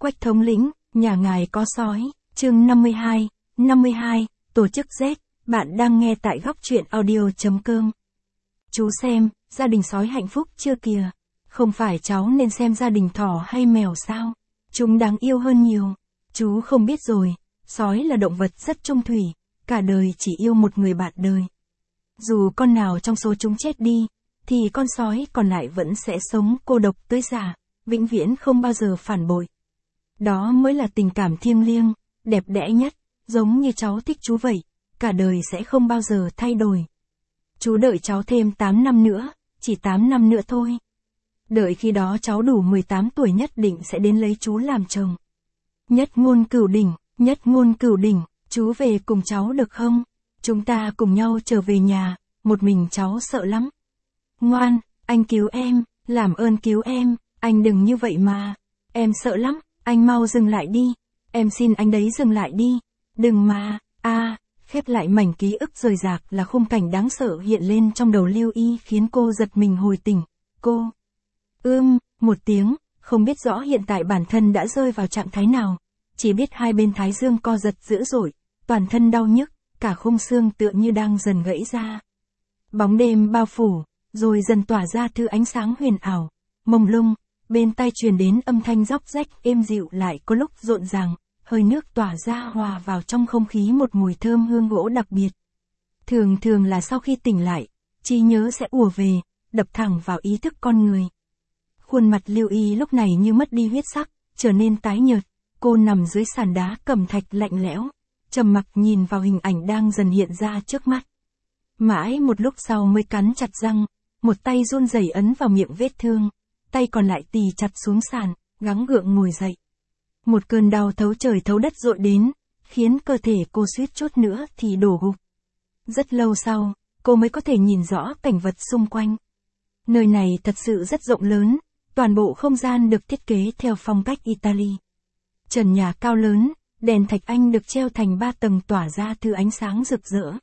Quách thống lĩnh, nhà ngài có sói, chương 52, tổ chức Z, bạn đang nghe tại góc truyện audio.com. Chú xem, gia đình sói hạnh phúc chưa kìa, không phải cháu nên xem gia đình thỏ hay mèo sao, chúng đáng yêu hơn nhiều. Chú không biết rồi, sói là động vật rất trung thủy, cả đời chỉ yêu một người bạn đời. Dù con nào trong số chúng chết đi, thì con sói còn lại vẫn sẽ sống cô độc tới già, vĩnh viễn không bao giờ phản bội. Đó mới là tình cảm thiêng liêng, đẹp đẽ nhất, giống như cháu thích chú vậy, cả đời sẽ không bao giờ thay đổi. Chú đợi cháu thêm 8 năm nữa, chỉ 8 năm nữa thôi. Đợi khi đó cháu đủ 18 tuổi nhất định sẽ đến lấy chú làm chồng. Nhất ngôn cửu đỉnh, chú về cùng cháu được không? Chúng ta cùng nhau trở về nhà, một mình cháu sợ lắm. Ngoan, anh cứu em, làm ơn cứu em, anh đừng như vậy mà. Em sợ lắm, anh mau dừng lại đi. Em xin anh đấy dừng lại đi. Đừng mà, khép lại mảnh ký ức rời rạc là khung cảnh đáng sợ hiện lên trong đầu Lưu Y khiến cô giật mình hồi tỉnh. Cô, một tiếng, không biết rõ hiện tại bản thân đã rơi vào trạng thái nào. Chỉ biết hai bên thái dương co giật dữ dội, toàn thân đau nhức, cả khung xương tựa như đang dần gãy ra. Bóng đêm bao phủ, rồi dần tỏa ra thứ ánh sáng huyền ảo, mông lung, bên tai truyền đến âm thanh róc rách êm dịu lại có lúc rộn ràng, hơi nước tỏa ra hòa vào trong không khí một mùi thơm hương gỗ đặc biệt. Thường là sau khi tỉnh lại, trí nhớ sẽ ùa về, đập thẳng vào ý thức con người. Khuôn mặt Lưu Y lúc này như mất đi huyết sắc, trở nên tái nhợt, cô nằm dưới sàn đá cẩm thạch lạnh lẽo, trầm mặc nhìn vào hình ảnh đang dần hiện ra trước mắt. Mãi một lúc sau mới cắn chặt răng, một tay run rẩy ấn vào miệng vết thương, tay còn lại tì chặt xuống sàn, gắng gượng ngồi dậy. Một cơn đau thấu trời thấu đất dội đến, khiến cơ thể cô suýt chút nữa thì đổ gục. Rất lâu sau, cô mới có thể nhìn rõ cảnh vật xung quanh. Nơi này thật sự rất rộng lớn, toàn bộ không gian được thiết kế theo phong cách Italy. Trần nhà cao lớn, đèn thạch anh được treo thành 3 tầng tỏa ra thứ ánh sáng rực rỡ.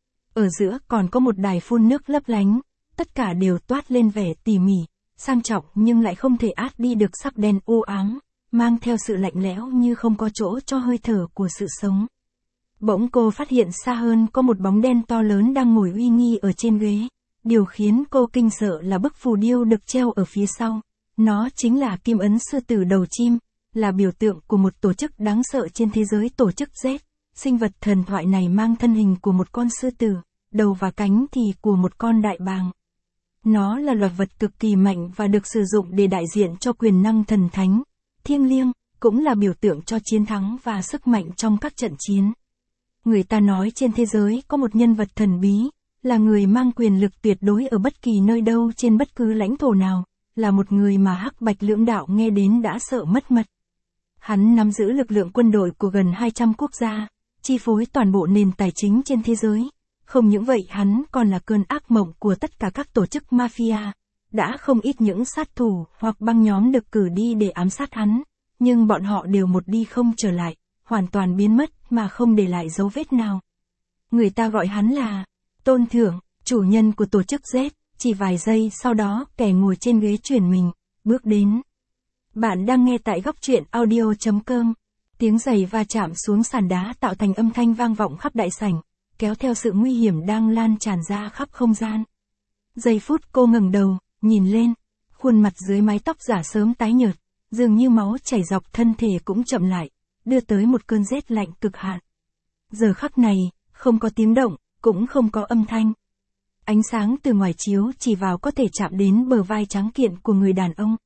Ở giữa còn có một đài phun nước lấp lánh, tất cả đều toát lên vẻ tỉ mỉ, sang trọng nhưng lại không thể át đi được sắc đen u ám, mang theo sự lạnh lẽo như không có chỗ cho hơi thở của sự sống. Bỗng cô phát hiện xa hơn có một bóng đen to lớn đang ngồi uy nghi ở trên ghế. Điều khiến cô kinh sợ là bức phù điêu được treo ở phía sau. Nó chính là kim ấn sư tử đầu chim, là biểu tượng của một tổ chức đáng sợ trên thế giới, tổ chức Z. Sinh vật thần thoại này mang thân hình của một con sư tử, đầu và cánh thì của một con đại bàng. Nó là loài vật cực kỳ mạnh và được sử dụng để đại diện cho quyền năng thần thánh, thiêng liêng, cũng là biểu tượng cho chiến thắng và sức mạnh trong các trận chiến. Người ta nói trên thế giới có một nhân vật thần bí, là người mang quyền lực tuyệt đối ở bất kỳ nơi đâu trên bất cứ lãnh thổ nào, là một người mà Hắc Bạch lưỡng đạo nghe đến đã sợ mất mật. Hắn nắm giữ lực lượng quân đội của gần 200 quốc gia, chi phối toàn bộ nền tài chính trên thế giới. Không những vậy hắn còn là cơn ác mộng của tất cả các tổ chức mafia. Đã không ít những sát thủ hoặc băng nhóm được cử đi để ám sát hắn, nhưng bọn họ đều một đi không trở lại, hoàn toàn biến mất mà không để lại dấu vết nào. Người ta gọi hắn là Tôn Thưởng, chủ nhân của tổ chức Z. Chỉ vài giây sau đó kẻ ngồi trên ghế chuyển mình, bước đến. Bạn đang nghe tại góc truyện audio.com. Tiếng giày va chạm xuống sàn đá tạo thành âm thanh vang vọng khắp đại sảnh, kéo theo sự nguy hiểm đang lan tràn ra khắp không gian. Giây phút cô ngẩng đầu, nhìn lên, khuôn mặt dưới mái tóc giả sớm tái nhợt, dường như máu chảy dọc thân thể cũng chậm lại, đưa tới một cơn rét lạnh cực hạn. Giờ khắc này, không có tiếng động, cũng không có âm thanh. Ánh sáng từ ngoài chiếu chỉ vào có thể chạm đến bờ vai trắng kiện của người đàn ông.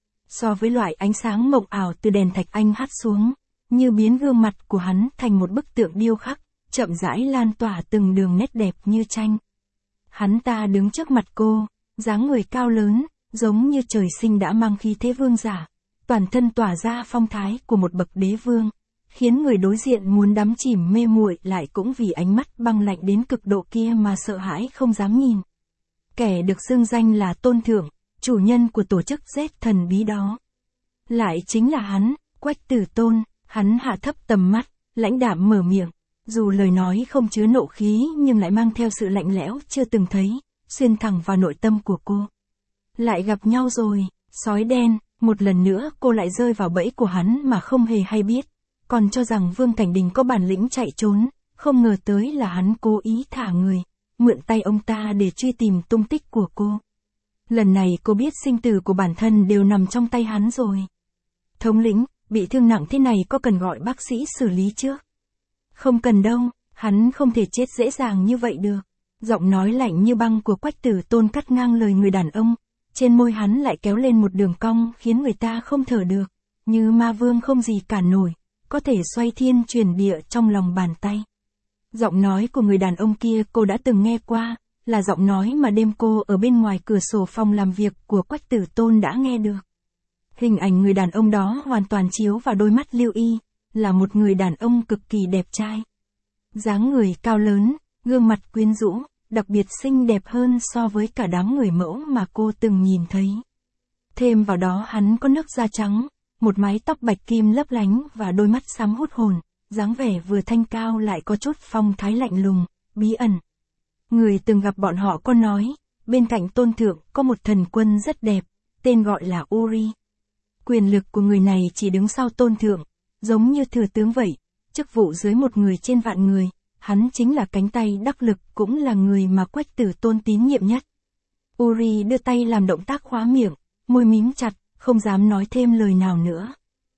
So với loại ánh sáng mộng ảo từ đèn thạch anh hắt xuống, như biến gương mặt của hắn thành một bức tượng điêu khắc, chậm rãi lan tỏa từng đường nét đẹp như tranh. Hắn ta đứng trước mặt cô, dáng người cao lớn, giống như trời sinh đã mang khí thế vương giả, toàn thân tỏa ra phong thái của một bậc đế vương, khiến người đối diện muốn đắm chìm mê muội lại cũng vì ánh mắt băng lạnh đến cực độ kia mà sợ hãi không dám nhìn. Kẻ được xưng danh là Tôn Thưởng, chủ nhân của tổ chức Z thần bí đó, lại chính là hắn, Quách Tử Tôn. Hắn hạ thấp tầm mắt, lãnh đạm mở miệng, dù lời nói không chứa nộ khí nhưng lại mang theo sự lạnh lẽo chưa từng thấy, xuyên thẳng vào nội tâm của cô. Lại gặp nhau rồi, sói đen, Một lần nữa cô lại rơi vào bẫy của hắn mà không hề hay biết, còn cho rằng Vương Cảnh Đình có bản lĩnh chạy trốn, không ngờ tới là hắn cố ý thả người, mượn tay ông ta để truy tìm tung tích của cô. Lần này cô biết sinh tử của bản thân đều nằm trong tay hắn rồi. Thống lĩnh, bị thương nặng thế này có cần gọi bác sĩ xử lý trước? Không cần đâu, hắn không thể chết dễ dàng như vậy được. Giọng nói lạnh như băng của Quách Tử Tôn cắt ngang lời người đàn ông, trên môi hắn lại kéo lên một đường cong khiến người ta không thở được, như ma vương không gì cản nổi, có thể xoay thiên chuyển địa trong lòng bàn tay. Giọng nói của người đàn ông kia cô đã từng nghe qua, là giọng nói mà đêm cô ở bên ngoài cửa sổ phòng làm việc của Quách Tử Tôn đã nghe được. Hình ảnh người đàn ông đó hoàn toàn chiếu vào đôi mắt Lưu Y, là một người đàn ông cực kỳ đẹp trai. Dáng người cao lớn, gương mặt quyến rũ, đặc biệt xinh đẹp hơn so với cả đám người mẫu mà cô từng nhìn thấy. Thêm vào đó hắn có nước da trắng, một mái tóc bạch kim lấp lánh và đôi mắt sắm hút hồn, dáng vẻ vừa thanh cao lại có chút phong thái lạnh lùng, bí ẩn. Người từng gặp bọn họ có nói, bên cạnh Tôn Thượng có một thần quân rất đẹp, tên gọi là Uri. Quyền lực của người này chỉ đứng sau Tôn Thượng, giống như thừa tướng vậy, chức vụ dưới một người trên vạn người, hắn chính là cánh tay đắc lực cũng là người mà Quách Tử Tôn tín nhiệm nhất. Uri đưa tay làm động tác khóa miệng, môi mím chặt, không dám nói thêm lời nào nữa.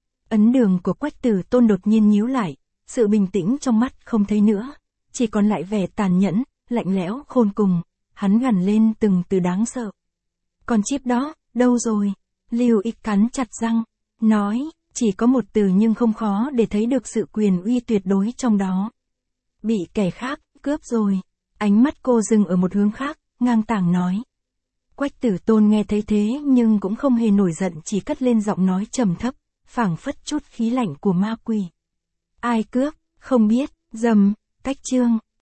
Ấn đường của Quách Tử Tôn đột nhiên nhíu lại, sự bình tĩnh trong mắt không thấy nữa, chỉ còn lại vẻ tàn nhẫn, lạnh lẽo khôn cùng, hắn gằn lên từng từ đáng sợ. Con chip đó, đâu rồi? Lưu Y cắn chặt răng, nói, chỉ có một từ nhưng không khó để thấy được sự quyền uy tuyệt đối trong đó. Bị kẻ khác, cướp rồi. Ánh mắt cô dừng ở một hướng khác, ngang tàng nói. Quách Tử Tôn nghe thấy thế nhưng cũng không hề nổi giận, chỉ cất lên giọng nói trầm thấp, phảng phất chút khí lạnh của ma quỷ. Ai cướp, không biết, cách chương.